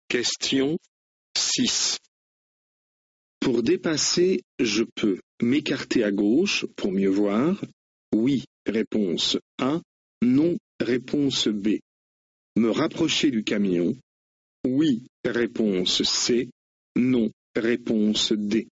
Question 6. Pour dépasser, je peux m'écarter à gauche pour mieux voir. Oui, réponse A. Non, réponse B. Me rapprocher du camion. Oui, réponse C. Non, réponse D.